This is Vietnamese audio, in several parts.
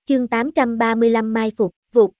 Chương 835 mai phục, vụt.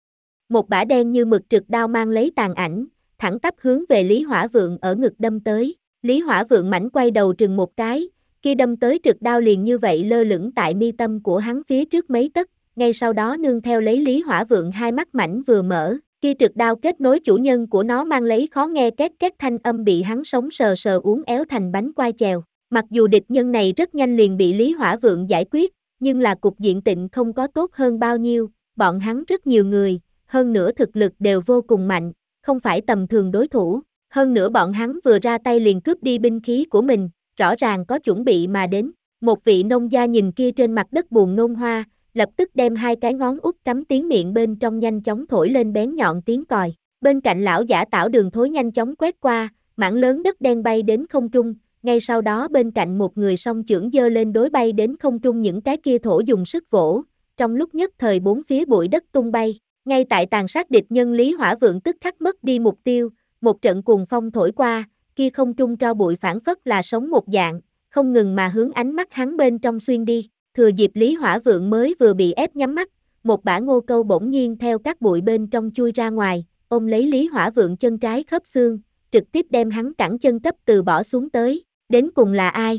Một bả đen như mực trực đao mang lấy tàn ảnh, thẳng tắp hướng về Lý Hỏa Vượng ở ngực đâm tới. Lý Hỏa Vượng mảnh quay đầu trừng một cái, kia đâm tới trực đao liền như vậy lơ lửng tại mi tâm của hắn phía trước mấy tấc, ngay sau đó nương theo lấy Lý Hỏa Vượng hai mắt mảnh vừa mở, kia trực đao kết nối chủ nhân của nó mang lấy khó nghe két két thanh âm bị hắn sống sờ sờ uốn éo thành bánh quai chèo. Mặc dù địch nhân này rất nhanh liền bị Lý Hỏa Vượng giải quyết, nhưng là cục diện Tịnh không có tốt hơn bao nhiêu, bọn hắn rất nhiều người, hơn nữa thực lực đều vô cùng mạnh, không phải tầm thường đối thủ, hơn nữa bọn hắn vừa ra tay liền cướp đi binh khí của mình, rõ ràng có chuẩn bị mà đến. Một vị nông gia nhìn kia trên mặt đất buồn nôn hoa, lập tức đem hai cái ngón út cắm tiếng miệng bên trong nhanh chóng thổi lên bén nhọn tiếng còi. Bên cạnh lão giả Tảo Đường Thối nhanh chóng quét qua, mảng lớn đất đen bay đến không trung. Ngay sau đó bên cạnh một người song chưởng giơ lên đối bay đến không trung những cái kia thổ dùng sức vỗ, trong lúc nhất thời bốn phía bụi đất tung bay. Ngay tại tàn sát địch nhân Lý Hỏa Vượng tức khắc mất đi mục tiêu, một trận cuồng phong thổi qua, kia không trung tro bụi phảng phất là sống một dạng, không ngừng mà hướng ánh mắt hắn bên trong xuyên đi. Thừa dịp Lý Hỏa Vượng mới vừa bị ép nhắm mắt, một bả ngô câu bỗng nhiên theo các bụi bên trong chui ra ngoài, ôm lấy Lý Hỏa Vượng chân trái khớp xương, trực tiếp đem hắn cẳng chân cấp từ bỏ xuống tới. Đến cùng là ai?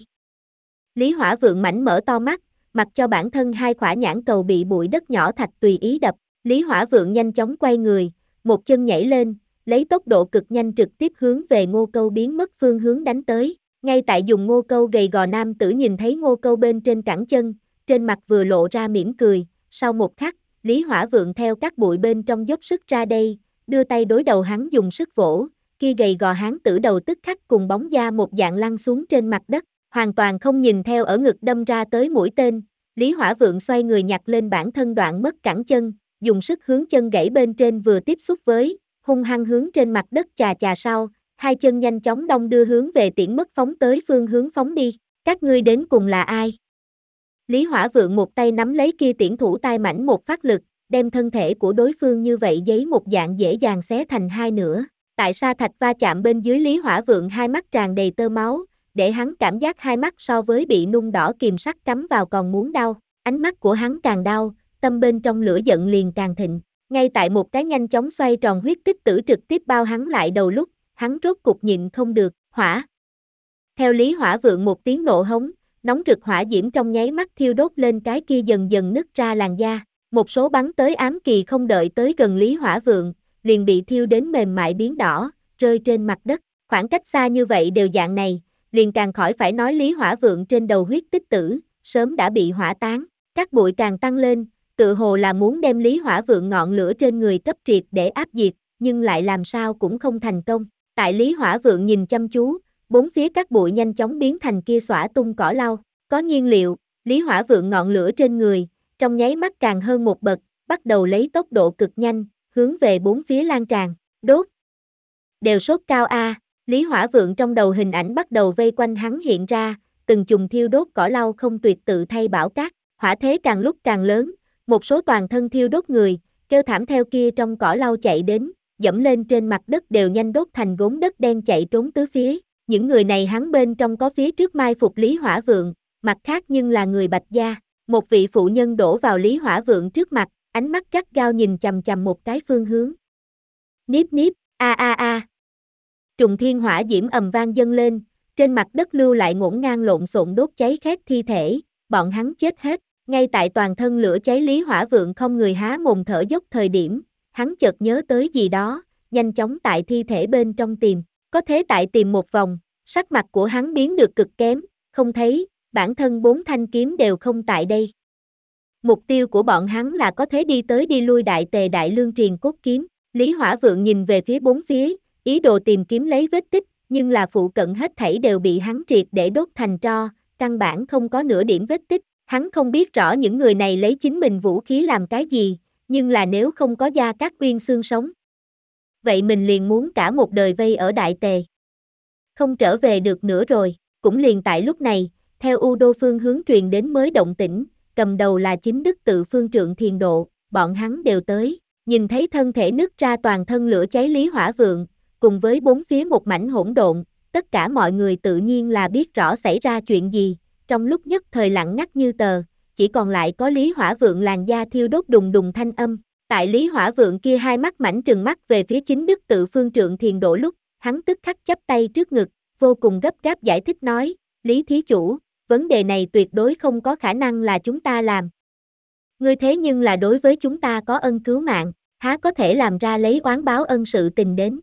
Lý Hỏa Vượng mảnh mở to mắt, mặc cho bản thân hai khỏa nhãn cầu bị bụi đất nhỏ thạch tùy ý đập. Lý Hỏa Vượng nhanh chóng quay người, một chân nhảy lên, lấy tốc độ cực nhanh trực tiếp hướng về ngô câu biến mất phương hướng đánh tới. Ngay tại dùng ngô câu gầy gò nam tử nhìn thấy ngô câu bên trên cẳng chân, trên mặt vừa lộ ra mỉm cười, sau một khắc, Lý Hỏa Vượng theo các bụi bên trong dốc sức ra đây, đưa tay đối đầu hắn dùng sức vỗ. Kia gầy gò hán tử đầu tức khắc cùng bóng da một dạng lăn xuống trên mặt đất, hoàn toàn không nhìn theo ở ngực đâm ra tới mũi tên. Lý Hỏa Vượng xoay người nhặt lên bản thân đoạn mất cẳng chân, dùng sức hướng chân gãy bên trên vừa tiếp xúc với, hung hăng hướng trên mặt đất chà chà sau, hai chân nhanh chóng đong đưa hướng về tiễn mất phóng tới phương hướng phóng đi. Các ngươi đến cùng là ai? Lý Hỏa Vượng một tay nắm lấy kia tiễn thủ tai mảnh một phát lực, đem thân thể của đối phương như vậy giấy một dạng dễ dàng xé thành hai nửa. Tại sa thạch va chạm bên dưới Lý Hỏa Vượng hai mắt tràn đầy tơ máu, để hắn cảm giác hai mắt so với bị nung đỏ kìm sắt cắm vào còn muốn đau, ánh mắt của hắn càng đau, tâm bên trong lửa giận liền càng thịnh. Ngay tại một cái nhanh chóng xoay tròn huyết tích tử trực tiếp bao hắn lại đầu lúc, hắn rốt cục nhịn không được, hỏa. Theo Lý Hỏa Vượng một tiếng nộ hống, nóng rực hỏa diễm trong nháy mắt thiêu đốt lên cái kia dần dần nứt ra làn da, một số bắn tới ám kỳ không đợi tới gần Lý Hỏa Vượng, liền bị thiêu đến mềm mại biến đỏ, rơi trên mặt đất. Khoảng cách xa như vậy đều dạng này, liền càng khỏi phải nói Lý Hỏa Vượng trên đầu huyết tích tử, sớm đã bị hỏa tán. Các bụi càng tăng lên, tự hồ là muốn đem Lý Hỏa Vượng ngọn lửa trên người cấp triệt để áp diệt, nhưng lại làm sao cũng không thành công. Tại Lý Hỏa Vượng nhìn chăm chú, bốn phía các bụi nhanh chóng biến thành kia xõa tung cỏ lau. Có nhiên liệu, Lý Hỏa Vượng ngọn lửa trên người, trong nháy mắt càng hơn một bậc, bắt đầu lấy tốc độ cực nhanh, hướng về bốn phía lan tràn, đốt. Đều sốt cao a, Lý Hỏa Vượng trong đầu hình ảnh bắt đầu vây quanh hắn hiện ra, từng chùm thiêu đốt cỏ lau không tuyệt tự thay bão cát, hỏa thế càng lúc càng lớn, một số toàn thân thiêu đốt người, kêu thảm theo kia trong cỏ lau chạy đến, dẫm lên trên mặt đất đều nhanh đốt thành gốm đất đen chạy trốn tứ phía. Những người này hắn bên trong có phía trước mai phục Lý Hỏa Vượng, mặt khác nhưng là người Bạch gia. Một vị phụ nhân đổ vào Lý Hỏa Vượng trước mặt, ánh mắt gắt gao nhìn chằm chằm một cái phương hướng. Níp níp, a a a. Trùng thiên hỏa diễm ầm vang dâng lên, trên mặt đất lưu lại ngổn ngang lộn xộn đốt cháy khét thi thể, bọn hắn chết hết. Ngay tại toàn thân lửa cháy Lý Hỏa Vượng không người há mồm thở dốc thời điểm, hắn chợt nhớ tới gì đó, nhanh chóng tại thi thể bên trong tìm. Có thế tại tìm một vòng, sắc mặt của hắn biến được cực kém, không thấy, bản thân 4 thanh kiếm đều không tại đây. Mục tiêu của bọn hắn là có thể đi tới đi lui đại tề đại lương triền cốt kiếm. Lý Hỏa Vượng nhìn về phía bốn phía, ý đồ tìm kiếm lấy vết tích, nhưng là phụ cận hết thảy đều bị hắn triệt để đốt thành tro, căn bản không có nửa điểm vết tích. Hắn không biết rõ những người này lấy chính mình vũ khí làm cái gì, nhưng là nếu không có Gia Cát Uyên xương sống, vậy mình liền muốn cả một đời vây ở đại tề. Không trở về được nữa rồi. Cũng liền tại lúc này, theo U Đô phương hướng truyền đến mới động tĩnh, cầm đầu là chính Đức Tự Phương Trượng Thiền Độ, bọn hắn đều tới, nhìn thấy thân thể nứt ra toàn thân lửa cháy Lý Hỏa Vượng, cùng với bốn phía một mảnh hỗn độn, tất cả mọi người tự nhiên là biết rõ xảy ra chuyện gì, trong lúc nhất thời lặng ngắt như tờ, chỉ còn lại có Lý Hỏa Vượng làn da thiêu đốt đùng đùng thanh âm. Tại Lý Hỏa Vượng kia hai mắt mảnh trừng mắt về phía chính đức tự phương trượng Thiền Độ lúc, hắn tức khắc chắp tay trước ngực, vô cùng gấp gáp giải thích nói, Lý thí chủ, vấn đề này tuyệt đối không có khả năng là chúng ta làm. Ngươi thế nhưng là đối với chúng ta có ân cứu mạng, há có thể làm ra lấy oán báo ân sự tình đến,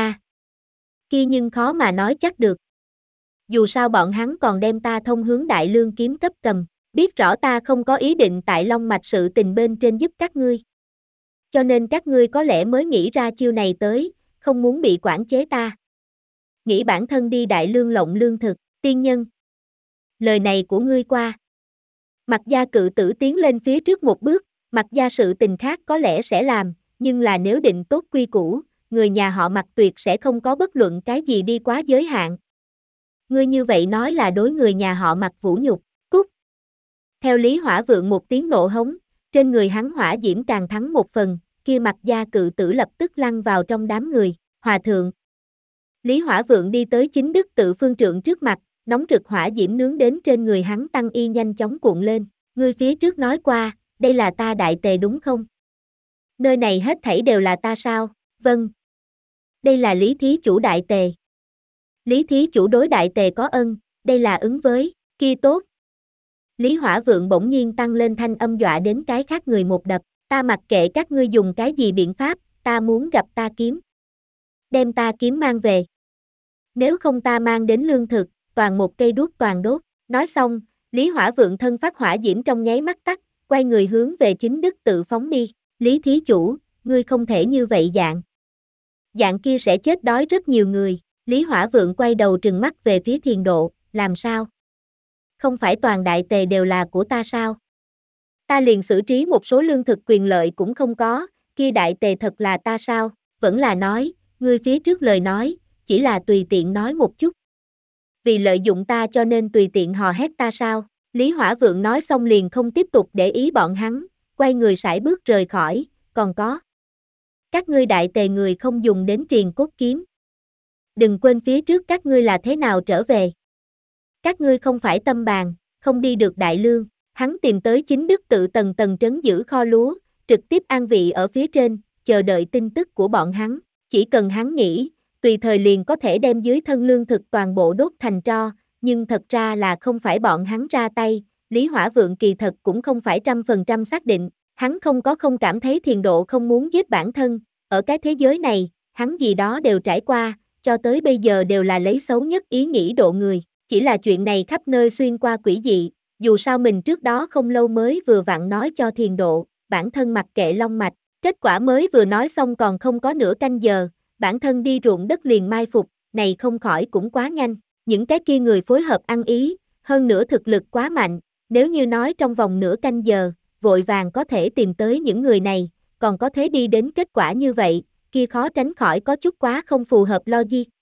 kia nhưng khó mà nói chắc được. Dù sao bọn hắn còn đem ta thông hướng Đại Lương kiếm cấp cầm, biết rõ ta không có ý định tại Long Mạch sự tình bên trên giúp các ngươi. Cho nên các ngươi có lẽ mới nghĩ ra chiêu này tới, không muốn bị quản chế ta. Nghĩ bản thân đi Đại Lương lộng lương thực, tiên nhân. Lời này của ngươi qua. Mặc Gia cự tử tiến lên phía trước một bước, Mặc Gia sự tình khác có lẽ sẽ làm, nhưng là nếu định tốt quy củ, người nhà họ Mặc tuyệt sẽ không có bất luận cái gì đi quá giới hạn. Ngươi như vậy nói là đối người nhà họ Mặc vũ nhục, cút. Theo Lý Hỏa Vượng một tiếng nộ hống, trên người hắn hỏa diễm càng thắng một phần, kia Mặc Gia cự tử lập tức lăn vào trong đám người, hòa thượng. Lý Hỏa Vượng đi tới chính đức tự phương trượng trước mặt, nóng rực hỏa diễm nướng đến trên người hắn tăng y nhanh chóng cuộn lên, ngươi phía trước nói qua, đây là ta đại tề đúng không? Nơi này hết thảy đều là ta sao? Vâng. Đây là Lý thí chủ đại tề. Lý thí chủ đối đại tề có ân, đây là ứng với, kia tốt. Lý Hỏa Vượng bỗng nhiên tăng lên thanh âm dọa đến cái khác người một đập, ta mặc kệ các ngươi dùng cái gì biện pháp, ta muốn gặp ta kiếm. Đem ta kiếm mang về. Nếu không ta mang đến lương thực, toàn một cây đuốc toàn đốt. Nói xong, Lý Hỏa Vượng thân phát hỏa diễm trong nháy mắt tắt, quay người hướng về chính đức tự phóng đi. Lý thí chủ, ngươi không thể như vậy dạng. Dạng kia sẽ chết đói rất nhiều người. Lý Hỏa Vượng quay đầu trừng mắt về phía Thiền Độ, làm sao? Không phải toàn đại tề đều là của ta sao? Ta liền xử trí một số lương thực quyền lợi cũng không có, kia đại tề thật là ta sao? Vẫn là nói, ngươi phía trước lời nói, chỉ là tùy tiện nói một chút. Vì lợi dụng ta cho nên tùy tiện hò hét ta sao? Lý Hỏa Vượng nói xong liền không tiếp tục để ý bọn hắn, quay người sải bước rời khỏi, còn có. Các ngươi đại tề người không dùng đến triền cốt kiếm. Đừng quên phía trước các ngươi là thế nào trở về. Các ngươi không phải tâm bàn, không đi được Đại Lương. Hắn tìm tới chính đức tự tầng tầng trấn giữ kho lúa, trực tiếp an vị ở phía trên, chờ đợi tin tức của bọn hắn. Chỉ cần hắn nghĩ, tùy thời liền có thể đem dưới thân lương thực toàn bộ đốt thành tro, nhưng thật ra là không phải bọn hắn ra tay. Lý Hỏa Vượng kỳ thật cũng không phải 100% xác định, hắn không cảm thấy Thiền Độ không muốn giết bản thân, ở cái thế giới này, hắn gì đó đều trải qua, cho tới bây giờ đều là lấy xấu nhất ý nghĩ độ người, chỉ là chuyện này khắp nơi xuyên qua quỷ dị, dù sao mình trước đó không lâu mới vừa vặn nói cho Thiền Độ, bản thân mặc kệ long mạch, kết quả mới vừa nói xong còn không có nửa canh giờ, bản thân đi ruộng đất liền mai phục, này không khỏi cũng quá nhanh, những cái kia người phối hợp ăn ý, hơn nữa thực lực quá mạnh, nếu như nói trong vòng nửa canh giờ, vội vàng có thể tìm tới những người này, còn có thể đi đến kết quả như vậy, kia khó tránh khỏi có chút quá không phù hợp logic.